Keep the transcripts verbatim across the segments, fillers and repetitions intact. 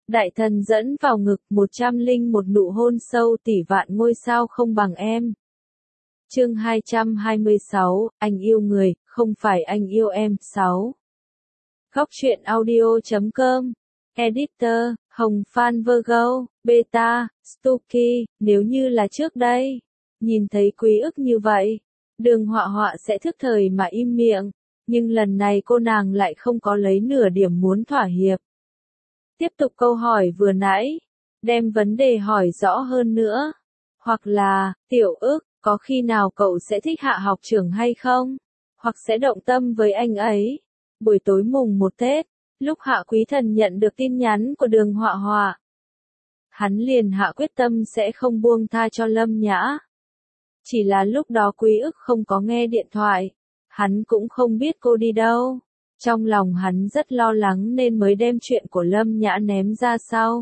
Đại thần dẫn vào ngực, một trăm linh một nụ hôn sâu tỷ vạn ngôi sao không bằng em. Chương hai trăm hai mươi sáu, anh yêu người, không phải anh yêu em. sáu. Góc truyện audio chấm com. Editor, Hồng Phan Virgo, Beta, Stucky. Nếu như là trước đây, nhìn thấy Quý Ức như vậy, Đường Họa Họa sẽ thức thời mà im miệng, nhưng lần này cô nàng lại không có lấy nửa điểm muốn thỏa hiệp. Tiếp tục câu hỏi vừa nãy, đem vấn đề hỏi rõ hơn nữa. Hoặc là, Tiểu Ức, có khi nào cậu sẽ thích Hạ học trưởng hay không? Hoặc sẽ động tâm với anh ấy? Buổi tối mùng một Tết, lúc Hạ Quý Thần nhận được tin nhắn của Đường Họa Họa, hắn liền hạ quyết tâm sẽ không buông tha cho Lâm Nhã. Chỉ là lúc đó Quý Ức không có nghe điện thoại, hắn cũng không biết cô đi đâu. Trong lòng hắn rất lo lắng nên mới đem chuyện của Lâm Nhã ném ra sau.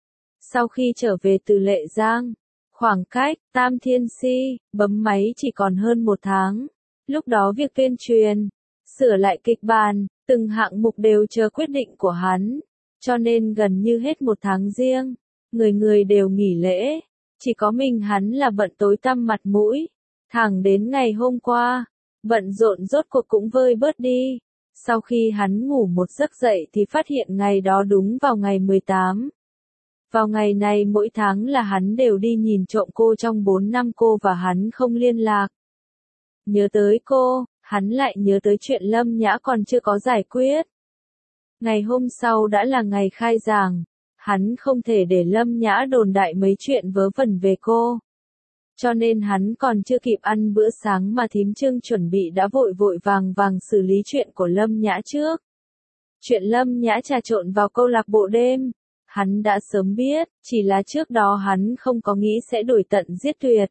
Sau khi trở về từ Lệ Giang, khoảng cách Tam Thiên Si bấm máy chỉ còn hơn một tháng. Lúc đó việc tuyên truyền, sửa lại kịch bản, từng hạng mục đều chờ quyết định của hắn, cho nên gần như hết một tháng riêng, người người đều nghỉ lễ, chỉ có mình hắn là bận tối tăm mặt mũi. Thẳng đến ngày hôm qua, bận rộn rốt cuộc cũng vơi bớt đi. Sau khi hắn ngủ một giấc dậy thì phát hiện ngày đó đúng vào ngày mười tám. Vào ngày này mỗi tháng là hắn đều đi nhìn trộm cô trong bốn năm cô và hắn không liên lạc. Nhớ tới cô, hắn lại nhớ tới chuyện Lâm Nhã còn chưa có giải quyết. Ngày hôm sau đã là ngày khai giảng, hắn không thể để Lâm Nhã đồn đại mấy chuyện vớ vẩn về cô. Cho nên hắn còn chưa kịp ăn bữa sáng mà thím Trương chuẩn bị đã vội vội vàng vàng xử lý chuyện của Lâm Nhã trước. Chuyện Lâm Nhã trà trộn vào câu lạc bộ đêm, hắn đã sớm biết, chỉ là trước đó hắn không có nghĩ sẽ đuổi tận giết tuyệt.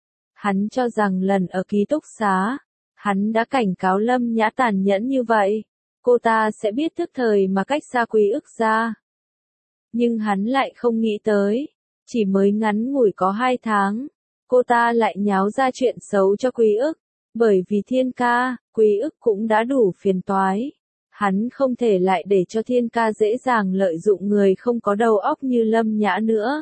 Hắn cho rằng lần ở ký túc xá, hắn đã cảnh cáo Lâm Nhã tàn nhẫn như vậy, cô ta sẽ biết thức thời mà cách xa Quý Ức ra. Nhưng hắn lại không nghĩ tới, chỉ mới ngắn ngủi có hai tháng, cô ta lại nháo ra chuyện xấu cho Quý Ức, bởi vì Thiên Ca, Quý Ức cũng đã đủ phiền toái. Hắn không thể lại để cho Thiên Ca dễ dàng lợi dụng người không có đầu óc như Lâm Nhã nữa.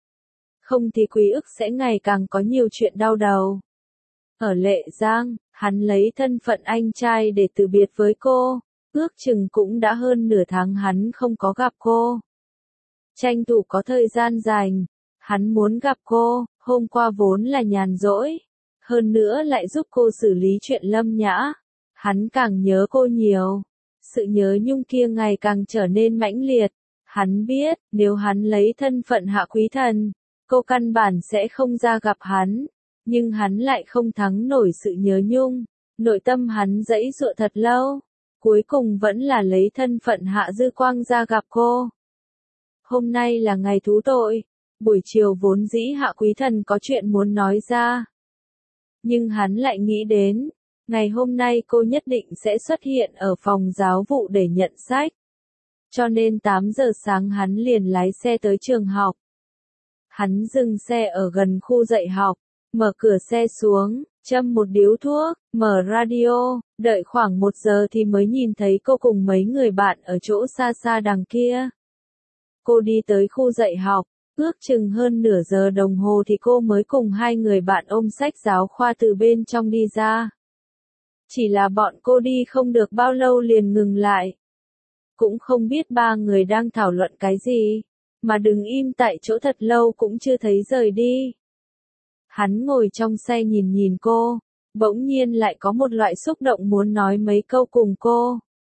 Không thì Quý Ức sẽ ngày càng có nhiều chuyện đau đầu. Ở Lệ Giang, hắn lấy thân phận anh trai để từ biệt với cô, ước chừng cũng đã hơn nửa tháng hắn không có gặp cô. Tranh thủ có thời gian dành, hắn muốn gặp cô, hôm qua vốn là nhàn rỗi, hơn nữa lại giúp cô xử lý chuyện Lâm Nhã. Hắn càng nhớ cô nhiều, sự nhớ nhung kia ngày càng trở nên mãnh liệt. Hắn biết, nếu hắn lấy thân phận Hạ Quý Thần, cô căn bản sẽ không ra gặp hắn, nhưng hắn lại không thắng nổi sự nhớ nhung. Nội tâm hắn giãy giụa thật lâu, cuối cùng vẫn là lấy thân phận Hạ Dư Quang ra gặp cô. Hôm nay là ngày thú tội, buổi chiều vốn dĩ Hạ Quý Thần có chuyện muốn nói ra. Nhưng hắn lại nghĩ đến, ngày hôm nay cô nhất định sẽ xuất hiện ở phòng giáo vụ để nhận sách. Cho nên tám giờ sáng hắn liền lái xe tới trường học. Hắn dừng xe ở gần khu dạy học, mở cửa xe xuống, châm một điếu thuốc, mở radio, đợi khoảng một giờ thì mới nhìn thấy cô cùng mấy người bạn ở chỗ xa xa đằng kia. Cô đi tới khu dạy học, ước chừng hơn nửa giờ đồng hồ thì cô mới cùng hai người bạn ôm sách giáo khoa từ bên trong đi ra. Chỉ là bọn cô đi không được bao lâu liền ngừng lại. Cũng không biết ba người đang thảo luận cái gì, mà đứng im tại chỗ thật lâu cũng chưa thấy rời đi. Hắn ngồi trong xe nhìn nhìn cô, bỗng nhiên lại có một loại xúc động muốn nói mấy câu cùng cô.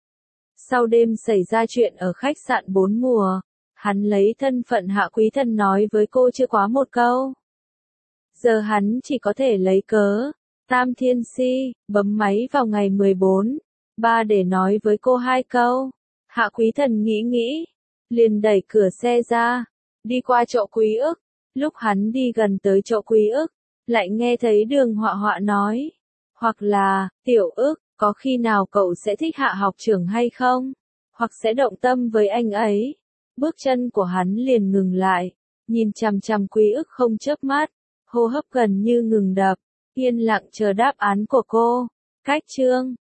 Sau đêm xảy ra chuyện ở khách sạn bốn mùa, hắn lấy thân phận Hạ Quý Thần nói với cô chưa quá một câu. Giờ hắn chỉ có thể lấy cớ Tam Thiên Si bấm máy vào ngày mười bốn, ba để nói với cô hai câu. Hạ Quý Thần nghĩ nghĩ, liền đẩy cửa xe ra, đi qua chỗ Quý Ức. Lúc hắn đi gần tới chỗ Quý Ức, lại nghe thấy Đường Họa Họa nói, hoặc là, Tiểu Ức, có khi nào cậu sẽ thích Hạ học trưởng hay không? Hoặc sẽ động tâm với anh ấy? Bước chân của hắn liền ngừng lại, nhìn chằm chằm Quý Ức không chớp mắt, hô hấp gần như ngừng đập, yên lặng chờ đáp án của cô. Cách chương